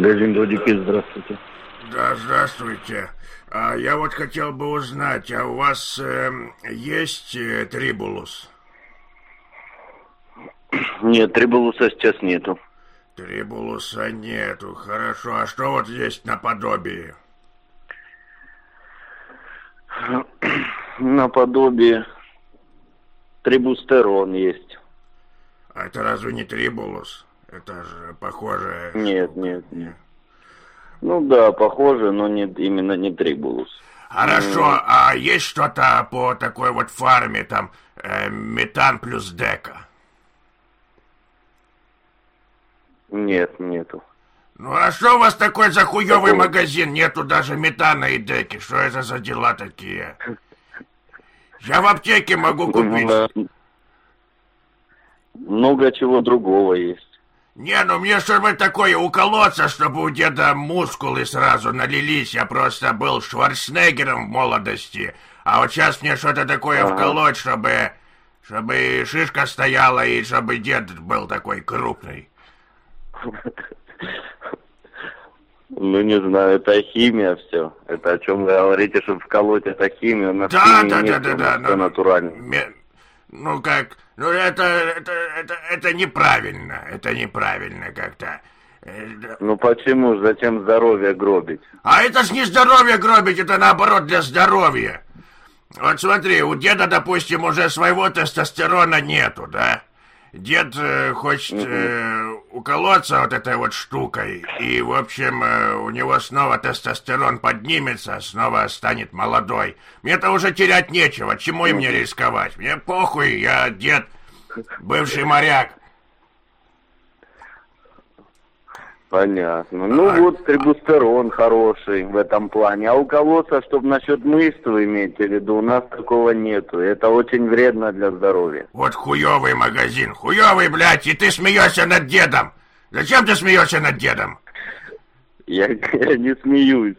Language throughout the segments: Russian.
Магазин Додики, здравствуйте. Да, здравствуйте. Я вот хотел бы узнать, а у вас есть трибулус? Нет, трибулуса сейчас нету. Трибулуса нету, хорошо. А что вот есть наподобие? Наподобие трибустерон есть. А это разве не трибулус? Это же похоже... Нет. Ну да, похоже, но именно не трибулус. Хорошо, а есть что-то по такой вот фарме, там, метан плюс дека? Нет, нету. Ну а что у вас такой за хуёвый магазин? Нету даже метана и деки. Что это за дела такие? Я в аптеке могу купить. Много чего другого есть. Не, ну мне что-нибудь такое уколоться, чтобы у деда мускулы сразу налились. Я просто был Шварценеггером в молодости. А вот сейчас мне что-то такое вколоть, чтобы шишка стояла и чтобы дед был такой крупный. Ну, не знаю, это химия все. Это о чем вы говорите, чтобы вколоть, это химия. У нас Да. Все натурально. Ну как, ну это неправильно. Это неправильно как-то. Ну почему же, зачем здоровье гробить? А это ж не здоровье гробить, это наоборот для здоровья. Вот смотри, у деда, допустим, уже своего тестостерона нету, да? Дед хочет уколоться вот этой вот штукой, и, в общем, у него снова тестостерон поднимется, снова станет молодой. Мне-то уже терять нечего, чему и мне рисковать? Мне похуй, я дед, бывший моряк. Понятно. Вот трибустерон хороший в этом плане. А уколоться, чтобы насчет мышц вы имеете в виду, у нас такого нету. Это очень вредно для здоровья. Вот хуёвый магазин, хуёвый, блядь, и ты смеешься над дедом. Зачем ты смеешься над дедом? Я не смеюсь,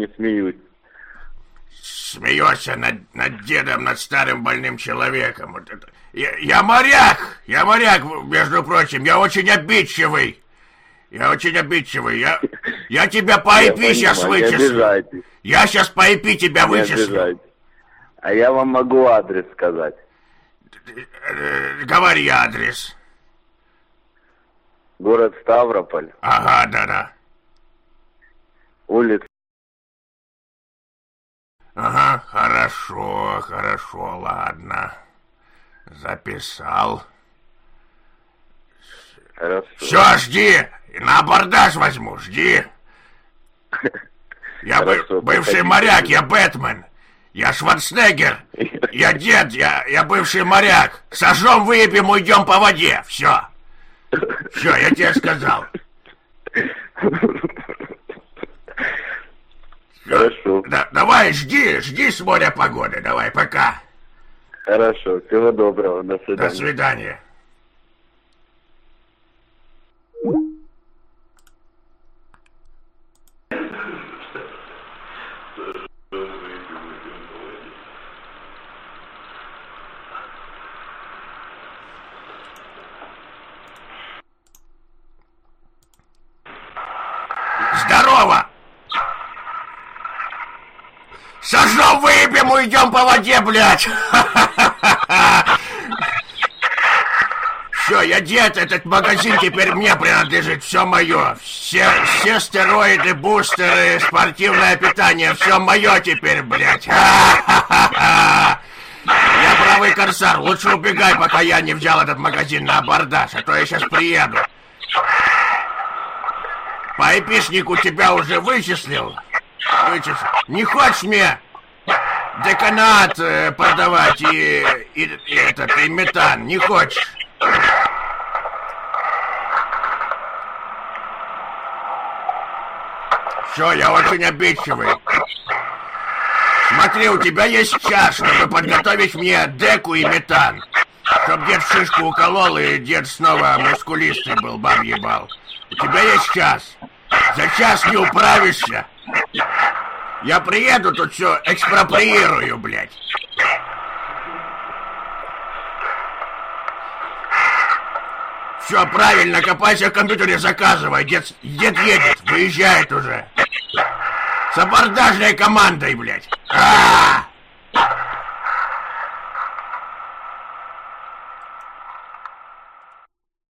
Смеешься над дедом, над старым больным человеком. Вот это. Я моряк, между прочим, я очень обидчивый. Я тебя по IP сейчас вычислю. Я сейчас по IP тебя вычислю. А я вам могу адрес сказать. Говори адрес. Город Ставрополь. Ага, да. Улица. Ага, хорошо, ладно. Записал. Хорошо. Все, жди. На абордаж возьму, жди. Я бывший моряк, я Бэтмен. Я Шварценеггер. Я дед, я бывший моряк. Сожжем, выпьем, уйдем по воде. Все, я тебе сказал. Хорошо. Давай, жди с моря погоды. Давай, пока. Хорошо, всего доброго, до свидания. До свидания. Здорово! Сожжем, выпьем, уйдем по воде, блядь! Все, я дед, этот магазин теперь мне принадлежит, все мое. Все стероиды, бустеры, спортивное питание, все мое теперь, блядь. Я правый корсар, лучше убегай, пока я не взял этот магазин на абордаж, а то я сейчас приеду. По айпишнику тебя уже вычислил? Не хочешь мне деканат продавать и метан? Не хочешь? Все, я очень обидчивый. Смотри, у тебя есть час, чтобы подготовить мне деку и метан. Чтоб дед шишку уколол, и дед снова мускулистый был, баб ебал. У тебя есть час. За час не управишься. Я приеду, тут все экспроприирую, блядь. Все правильно, копайся в компьютере, заказывай. Дед едет, выезжает уже. С абордажной командой, блядь. А-а-а!